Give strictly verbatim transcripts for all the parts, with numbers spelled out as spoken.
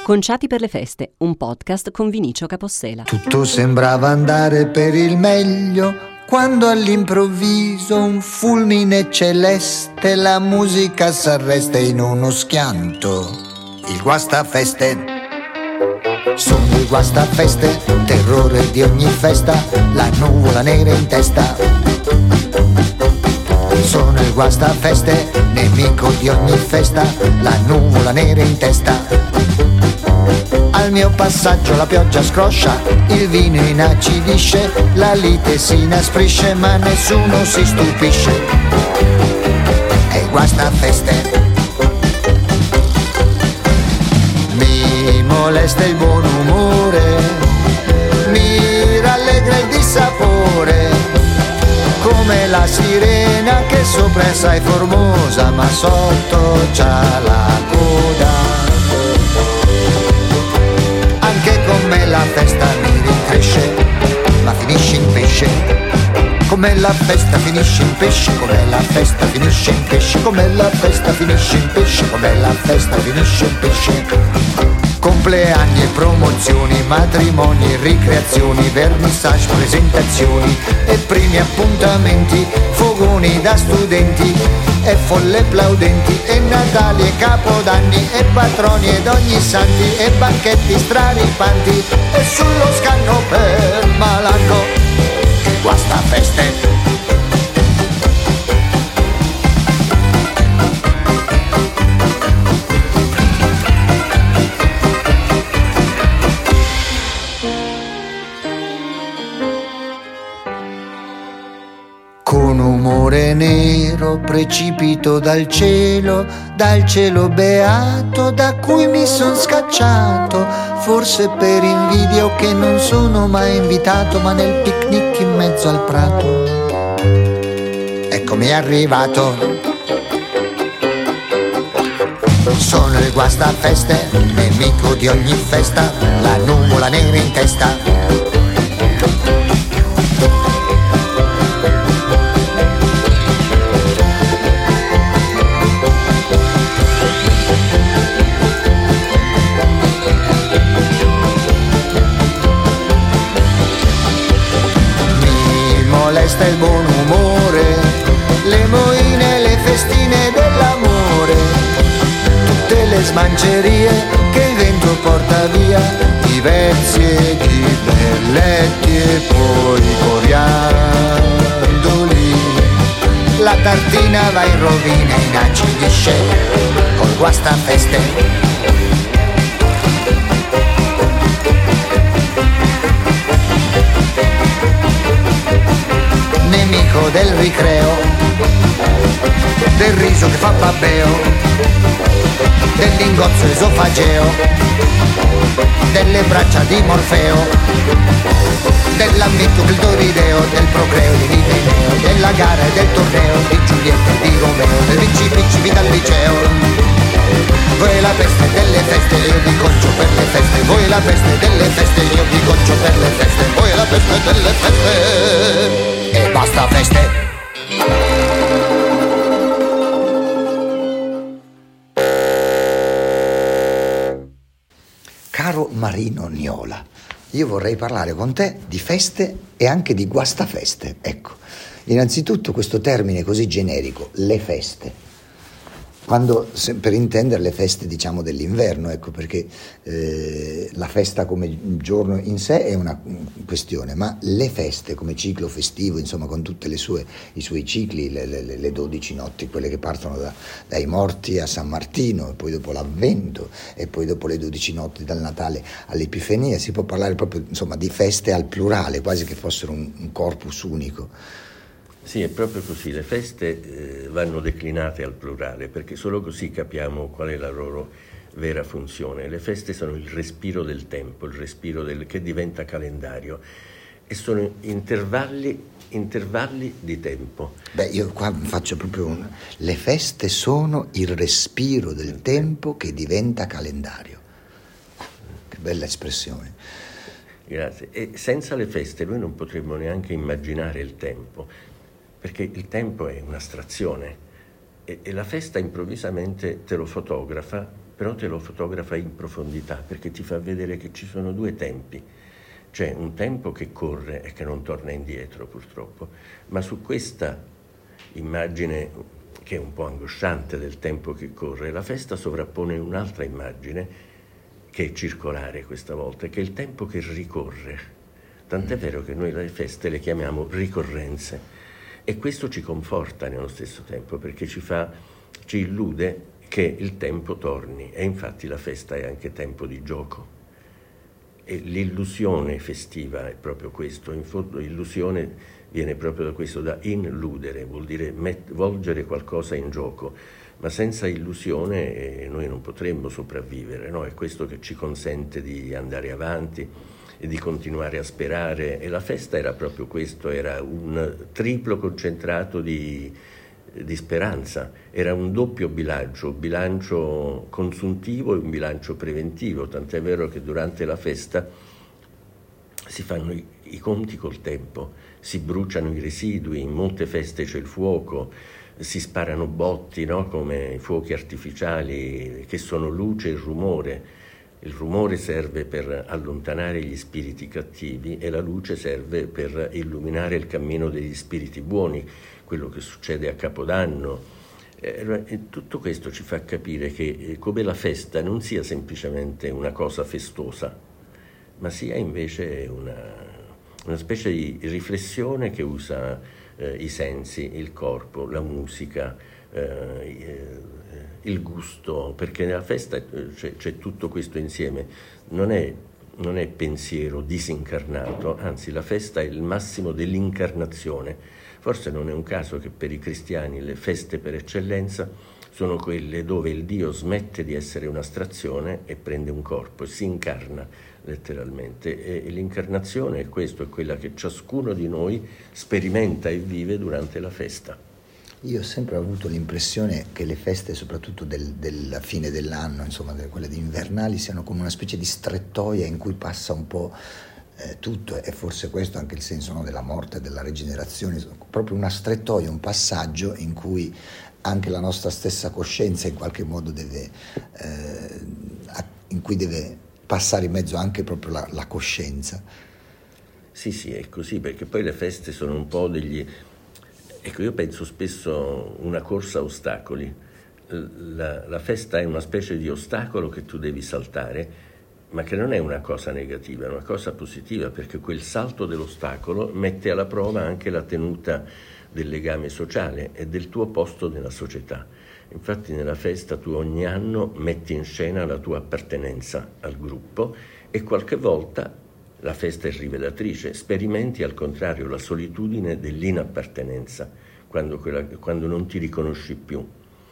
Conciati per le feste, un podcast con Vinicio Capossela. Tutto sembrava andare per il meglio, quando all'improvviso un fulmine celeste, la musica s'arresta in uno schianto. Il guastafeste. Sono il guastafeste, terrore di ogni festa, la nuvola nera in testa. Sono il guastafeste, nemico di ogni festa, la nuvola nera in testa. Al mio passaggio la pioggia scroscia, il vino inacidisce, la lite si inasprisce ma nessuno si stupisce. È il guastafeste. Mi molesta il buon umore, mi rallegra il dissapore, come la sirena che sopra è assai formosa ma sotto c'ha la coda. Anche con me la festa mi rincresce, ma finisce in pesce. Come la festa finisce in pesce, come la festa finisce in pesce, come la festa finisce in pesce, come la festa finisce in pesce. Compleanni e promozioni, matrimoni, ricreazioni, vernissage, presentazioni e primi appuntamenti, fogoni da studenti e folle plaudenti, e Natali e Capodanni e patroni ed ogni santi e banchetti straripanti, e sullo scanno per Malango il guastafeste. Con umore nero precipito dal cielo, dal cielo beato da cui mi son scacciato, forse per invidia che non sono mai invitato, ma nel picnic in mezzo al prato eccomi arrivato. Sono il guastafeste, nemico di ogni festa, la nuvola nera in testa. Molesta il buon umore, le moine, le festine dell'amore, tutte le smancerie che il vento porta via, i versi ed i berletti e poi i coriandoli. La tartina va in rovina e inacidisce col guastafeste. Nemico del ricreo, del riso che fa babbeo, del lingozzo esofageo, delle braccia di Morfeo, dell'ambito del Dorideo, del procreo di Rideo, della gara e del torneo di Giulietta e di Romeo, del vinci vinci dal liceo. Voi la peste delle feste, io vi concio per le feste. Voi la peste delle feste, io vi concio per le feste. Voi la peste delle feste. E basta feste. Caro Marino Niola, io vorrei parlare con te di feste e anche di guastafeste. Ecco, innanzitutto questo termine così generico, le feste. Quando, per intendere le feste diciamo dell'inverno, ecco, perché eh, la festa come giorno in sé è una questione, ma le feste come ciclo festivo, insomma con tutte le sue i suoi cicli, le, le, le dodici notti, quelle che partono da, dai morti a San Martino, e poi dopo l'Avvento, e poi dopo le dodici notti dal Natale all'Epifania, si può parlare proprio insomma di feste al plurale, quasi che fossero un, un corpus unico. Sì, è proprio così, le feste eh, vanno declinate al plurale, perché solo così capiamo qual è la loro vera funzione. Le feste sono il respiro del tempo, il respiro del, che diventa calendario, e sono intervalli, intervalli di tempo. Beh, io qua faccio proprio un... Le feste sono il respiro del tempo che diventa calendario. Che bella espressione. Grazie. E senza le feste noi non potremmo neanche immaginare il tempo, perché il tempo è un'astrazione e, e la festa improvvisamente te lo fotografa però te lo fotografa in profondità, perché ti fa vedere che ci sono due tempi. C'è un tempo che corre e che non torna indietro, purtroppo, ma su questa immagine, che è un po' angosciante del tempo che corre, la festa sovrappone un'altra immagine, che è circolare questa volta, che è il tempo che ricorre. Tant'è vero che noi le feste le chiamiamo ricorrenze, e questo ci conforta nello stesso tempo, perché ci fa, ci illude che il tempo torni, e infatti la festa è anche tempo di gioco. E l'illusione festiva è proprio questo, in fondo l'illusione viene proprio da questo, da inludere, vuol dire met- volgere qualcosa in gioco, ma senza illusione eh, noi non potremmo sopravvivere, no? È questo che ci consente di andare avanti e di continuare a sperare, e la festa era proprio questo, era un triplo concentrato di di speranza, era un doppio bilancio, un bilancio consuntivo e un bilancio preventivo, tant'è vero che durante la festa si fanno i, i conti col tempo, si bruciano i residui, in molte feste c'è il fuoco, si sparano botti, no? Come fuochi artificiali che sono luce e rumore. Il rumore serve per allontanare gli spiriti cattivi e la luce serve per illuminare il cammino degli spiriti buoni, quello che succede a Capodanno. Eh, tutto questo ci fa capire che eh, come la festa non sia semplicemente una cosa festosa, ma sia invece una, una specie di riflessione che usa eh, i sensi, il corpo, la musica, eh, il gusto, perché nella festa c'è, c'è tutto questo insieme. Non è, non è pensiero disincarnato, anzi la festa è il massimo dell'incarnazione. Forse non è un caso che per i cristiani le feste per eccellenza sono quelle dove il Dio smette di essere un'astrazione e prende un corpo e si incarna letteralmente. E l'incarnazione è questo, è quella che ciascuno di noi sperimenta e vive durante la festa. Io ho sempre avuto l'impressione che le feste, soprattutto del, della fine dell'anno, insomma quelle di invernali, siano come una specie di strettoia in cui passa un po' eh, tutto, e forse questo è anche il senso, no, della morte, della rigenerazione, proprio una strettoia, un passaggio in cui anche la nostra stessa coscienza in qualche modo deve, eh, in cui deve passare in mezzo anche proprio la, la coscienza. Sì, sì, è così, perché poi le feste sono un po' degli... Ecco, io penso spesso una corsa a ostacoli. La, la festa è una specie di ostacolo che tu devi saltare, ma che non è una cosa negativa, è una cosa positiva, perché quel salto dell'ostacolo mette alla prova anche la tenuta del legame sociale e del tuo posto nella società. Infatti nella festa tu ogni anno metti in scena la tua appartenenza al gruppo, e qualche volta la festa è rivelatrice, sperimenti al contrario la solitudine dell'inappartenenza, quando, quella, quando non ti riconosci più.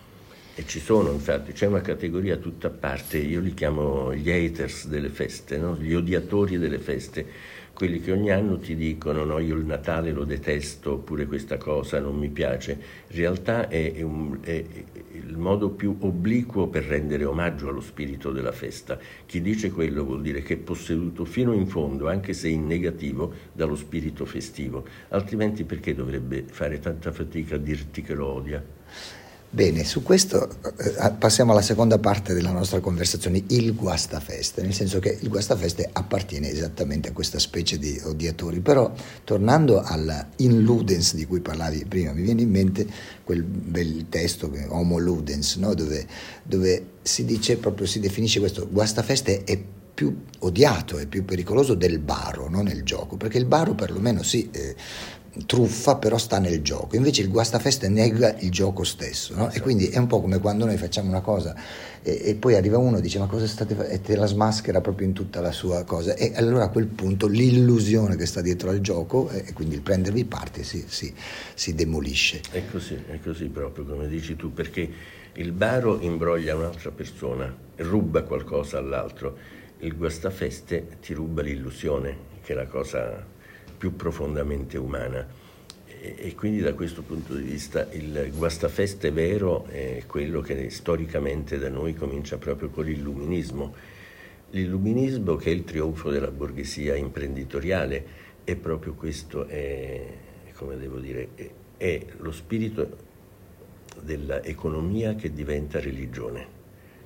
E ci sono, infatti, c'è una categoria tutta a parte, io li chiamo gli haters delle feste, no? Gli odiatori delle feste, quelli che ogni anno ti dicono no, io il Natale lo detesto, oppure questa cosa non mi piace. In realtà è, è, un, è il modo più obliquo per rendere omaggio allo spirito della festa. Chi dice quello vuol dire che è posseduto fino in fondo, anche se in negativo, dallo spirito festivo. Altrimenti perché dovrebbe fare tanta fatica a dirti che lo odia? Bene, su questo eh, passiamo alla seconda parte della nostra conversazione, il guastafeste, nel senso che il guastafeste appartiene esattamente a questa specie di odiatori, però tornando alla in ludens di cui parlavi prima, mi viene in mente quel bel testo, Homo ludens, no? dove, dove si dice proprio, si definisce questo guastafeste è più odiato, è più pericoloso del baro, non nel gioco, perché il baro perlomeno sì, eh, truffa, però sta nel gioco, invece il guastafeste nega il gioco stesso, no? E quindi è un po' come quando noi facciamo una cosa e, e poi arriva uno e dice ma cosa state facendo, e te la smaschera proprio in tutta la sua cosa, e allora a quel punto l'illusione che sta dietro al gioco e quindi il prendervi parte si, si, si demolisce. È così, è così proprio come dici tu, perché il baro imbroglia un'altra persona, ruba qualcosa all'altro, il guastafeste ti ruba l'illusione, che è la cosa più profondamente umana, e, e quindi da questo punto di vista il guastafeste vero è quello che storicamente da noi comincia proprio con l'illuminismo. L'illuminismo, che è il trionfo della borghesia imprenditoriale, è proprio questo, è, come devo dire, è, è lo spirito dell'economia che diventa religione.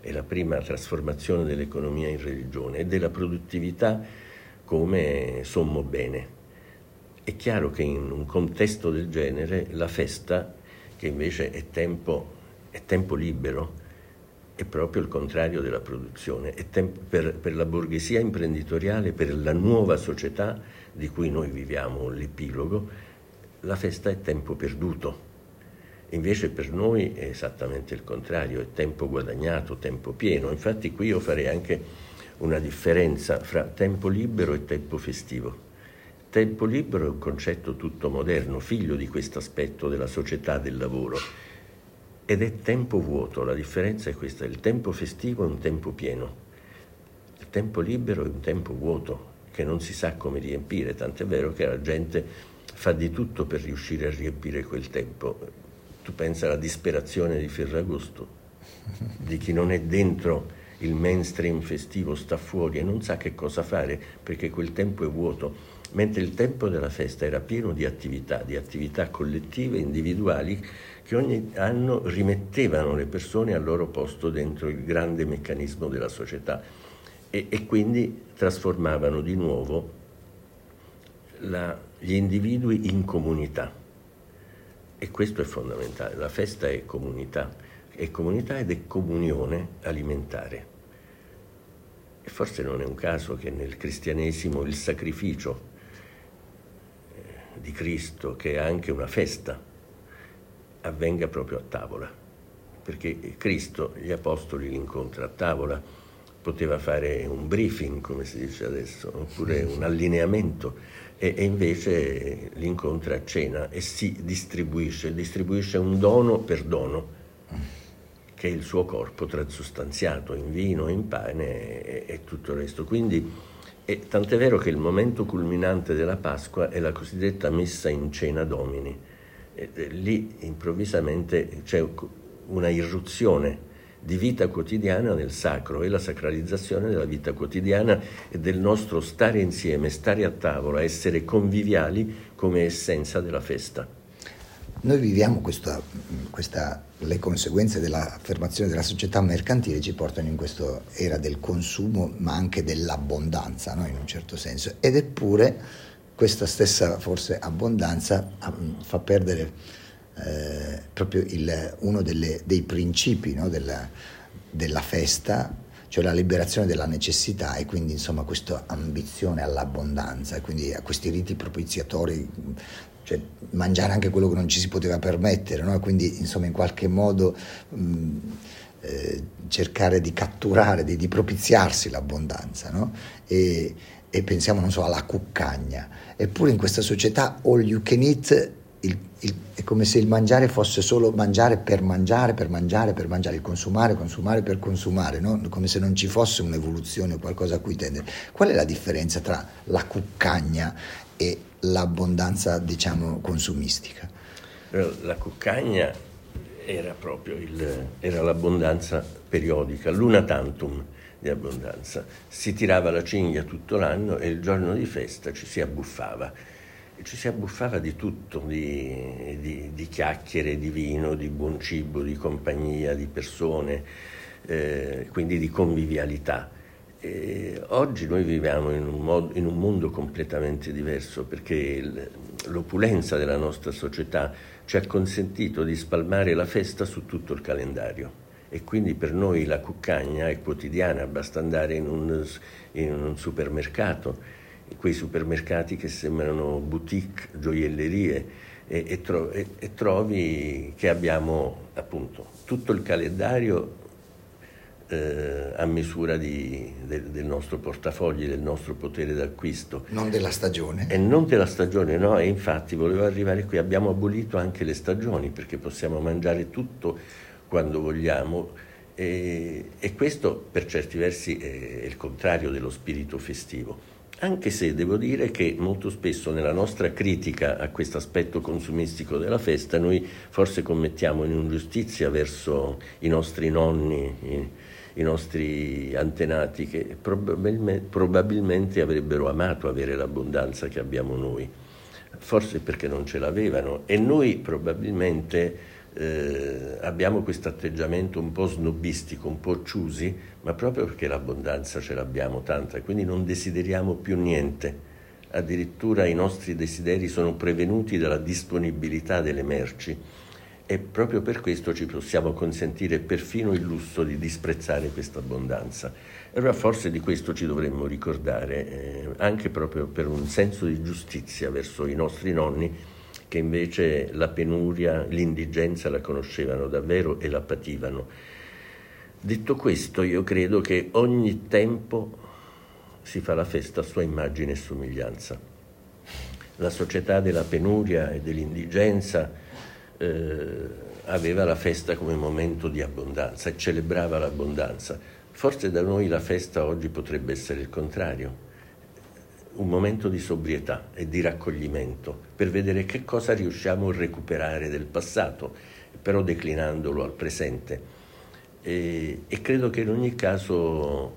è la prima trasformazione dell'economia in religione e della produttività come sommo bene. È chiaro che in un contesto del genere la festa, che invece è tempo, è tempo libero, è proprio il contrario della produzione. È tempo, per, per la borghesia imprenditoriale, per la nuova società di cui noi viviamo l'epilogo, la festa è tempo perduto. Invece per noi è esattamente il contrario, è tempo guadagnato, tempo pieno. Infatti qui io farei anche una differenza fra tempo libero e tempo festivo. Tempo libero è un concetto tutto moderno, figlio di questo aspetto della società del lavoro, ed è tempo vuoto. La differenza è questa: il tempo festivo è un tempo pieno, il tempo libero è un tempo vuoto che non si sa come riempire, tant'è vero che la gente fa di tutto per riuscire a riempire quel tempo. Tu pensa alla disperazione di Ferragosto, di chi non è dentro il mainstream festivo, sta fuori e non sa che cosa fare perché quel tempo è vuoto, mentre il tempo della festa era pieno di attività, di attività collettive, individuali, che ogni anno rimettevano le persone al loro posto dentro il grande meccanismo della società e, e quindi trasformavano di nuovo la, gli individui in comunità. E questo è fondamentale. La festa è comunità, è comunità ed è comunione alimentare. E forse non è un caso che nel cristianesimo il sacrificio di Cristo, che è anche una festa, avvenga proprio a tavola, perché Cristo gli apostoli li incontra a tavola, poteva fare un briefing, come si dice adesso, oppure un allineamento, e, e invece li incontra a cena e si distribuisce, distribuisce un dono per dono, che è il suo corpo transustanziato in vino, in pane e, e tutto il resto. Quindi, e tant'è vero che il momento culminante della Pasqua è la cosiddetta messa in cena Domini. E, e, lì improvvisamente c'è una irruzione di vita quotidiana nel sacro e la sacralizzazione della vita quotidiana e del nostro stare insieme, stare a tavola, essere conviviali come essenza della festa. Noi viviamo questa, questa, le conseguenze dell'affermazione della società mercantile ci portano in questa era del consumo, ma anche dell'abbondanza, no? In un certo senso. Ed eppure questa stessa forse abbondanza fa perdere eh, proprio il, uno delle, dei principi, no? della, della festa, cioè la liberazione dalla necessità, e quindi insomma questa ambizione all'abbondanza, e quindi a questi riti propiziatori, cioè mangiare anche quello che non ci si poteva permettere, no? Quindi insomma in qualche modo mh, eh, cercare di catturare, di, di propiziarsi l'abbondanza, no? E, e pensiamo, non so, alla cuccagna. Eppure in questa società all you can eat, il, il, è come se il mangiare fosse solo mangiare per mangiare, per mangiare, per mangiare, il consumare, consumare per consumare, no? Come se non ci fosse un'evoluzione o qualcosa a cui tendere. Qual è la differenza tra la cuccagna e l'abbondanza, diciamo, consumistica? La cuccagna era proprio il, era l'abbondanza periodica, l'una tantum di abbondanza. Si tirava la cinghia tutto l'anno e il giorno di festa ci si abbuffava. E ci si abbuffava di tutto, di, di, di chiacchiere, di vino, di buon cibo, di compagnia, di persone, eh, quindi di convivialità. E oggi noi viviamo in un, modo, in un mondo completamente diverso, perché il, l'opulenza della nostra società ci ha consentito di spalmare la festa su tutto il calendario, e quindi per noi la cuccagna è quotidiana. Basta andare in un, in un supermercato, in quei supermercati che sembrano boutique, gioiellerie, e, e, tro, e, e trovi che abbiamo appunto tutto il calendario Eh, a misura di, del, del nostro portafogli, del nostro potere d'acquisto. Non della stagione. E non della stagione, no, e infatti volevo arrivare qui, abbiamo abolito anche le stagioni, perché possiamo mangiare tutto quando vogliamo, e, e questo per certi versi è il contrario dello spirito festivo. Anche se devo dire che molto spesso nella nostra critica a questo aspetto consumistico della festa noi forse commettiamo un'ingiustizia verso i nostri nonni, i, i nostri antenati, che probabilmente, probabilmente avrebbero amato avere l'abbondanza che abbiamo noi, forse perché non ce l'avevano, e noi probabilmente eh, abbiamo questo atteggiamento un po' snobistico, un po' choosy, ma proprio perché l'abbondanza ce l'abbiamo tanta e quindi non desideriamo più niente. Addirittura i nostri desideri sono prevenuti dalla disponibilità delle merci e proprio per questo ci possiamo consentire perfino il lusso di disprezzare questa abbondanza. Allora forse di questo ci dovremmo ricordare, eh, anche proprio per un senso di giustizia verso i nostri nonni, che invece la penuria, l'indigenza la conoscevano davvero e la pativano. Detto questo, io credo che ogni tempo si fa la festa a sua immagine e somiglianza. La società della penuria e dell'indigenza eh, aveva la festa come momento di abbondanza e celebrava l'abbondanza. Forse da noi la festa oggi potrebbe essere il contrario, un momento di sobrietà e di raccoglimento per vedere che cosa riusciamo a recuperare del passato, però declinandolo al presente. E, e credo che in ogni caso,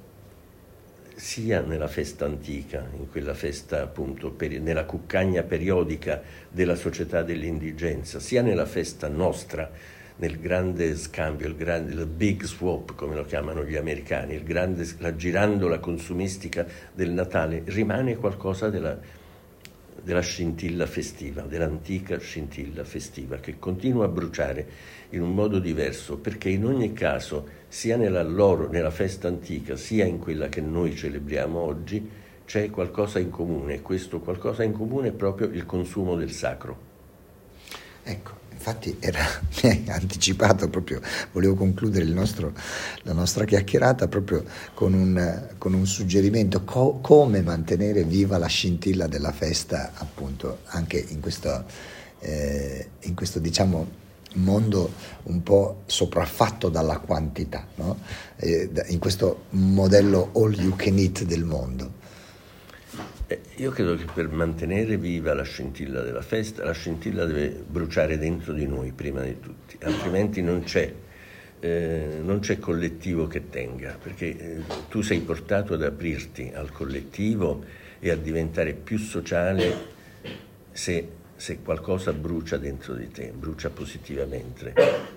sia nella festa antica, in quella festa appunto per, nella cuccagna periodica della società dell'indigenza, sia nella festa nostra, nel grande scambio, il, grande, il big swap come lo chiamano gli americani, il grande, la girandola consumistica del Natale, rimane qualcosa della, della scintilla festiva, dell'antica scintilla festiva che continua a bruciare in un modo diverso, perché in ogni caso sia nella loro, nella festa antica, sia in quella che noi celebriamo oggi, c'è qualcosa in comune, e questo qualcosa in comune è proprio il consumo del sacro. Ecco, infatti era, mi hai anticipato proprio, volevo concludere il nostro, la nostra chiacchierata proprio con un, con un suggerimento, co, come mantenere viva la scintilla della festa, appunto, anche in questo, eh, in questo diciamo, mondo un po' sopraffatto dalla quantità, no? Eh, in questo modello all you can eat del mondo. Eh, io credo che per mantenere viva la scintilla della festa, la scintilla deve bruciare dentro di noi prima di tutti, altrimenti non c'è, eh, non c'è collettivo che tenga, perché eh, tu sei portato ad aprirti al collettivo e a diventare più sociale se se qualcosa brucia dentro di te, brucia positivamente.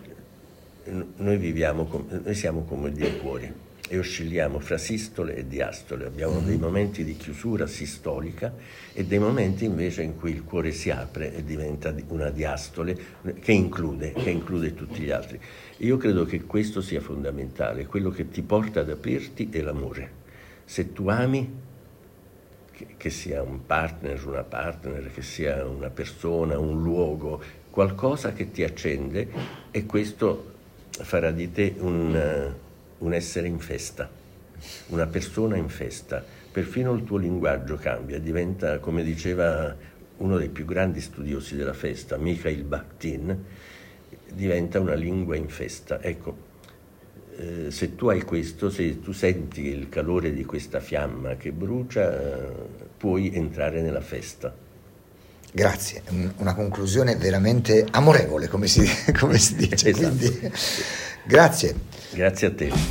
Noi viviamo, noi siamo come dei cuori e oscilliamo fra sistole e diastole, abbiamo dei momenti di chiusura sistolica e dei momenti invece in cui il cuore si apre e diventa una diastole che include, che include tutti gli altri. Io credo che questo sia fondamentale, quello che ti porta ad aprirti è l'amore. Se tu ami, che sia un partner, una partner, che sia una persona, un luogo, qualcosa che ti accende, e questo farà di te un, un essere in festa, una persona in festa. Perfino il tuo linguaggio cambia, diventa, come diceva uno dei più grandi studiosi della festa, Mikhail Bakhtin, diventa una lingua in festa. Ecco, Eh, se tu hai questo, se tu senti il calore di questa fiamma che brucia, eh, puoi entrare nella festa. Grazie, una conclusione veramente amorevole, come si, come si dice. Esatto. Quindi, grazie. Grazie a te.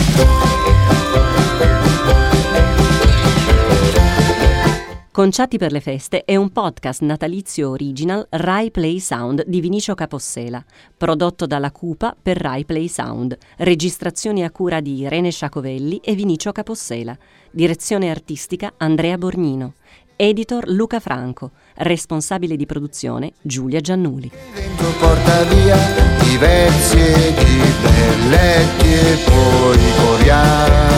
Conciati per le feste è un podcast natalizio original Rai Play Sound di Vinicio Capossela, prodotto dalla Cupa per Rai Play Sound, registrazioni a cura di Irene Sciacovelli e Vinicio Capossela, direzione artistica Andrea Borgnino, editor Luca Franco, responsabile di produzione Giulia Giannuli. Il vento porta via i versi e i belletti e poi coriandoli.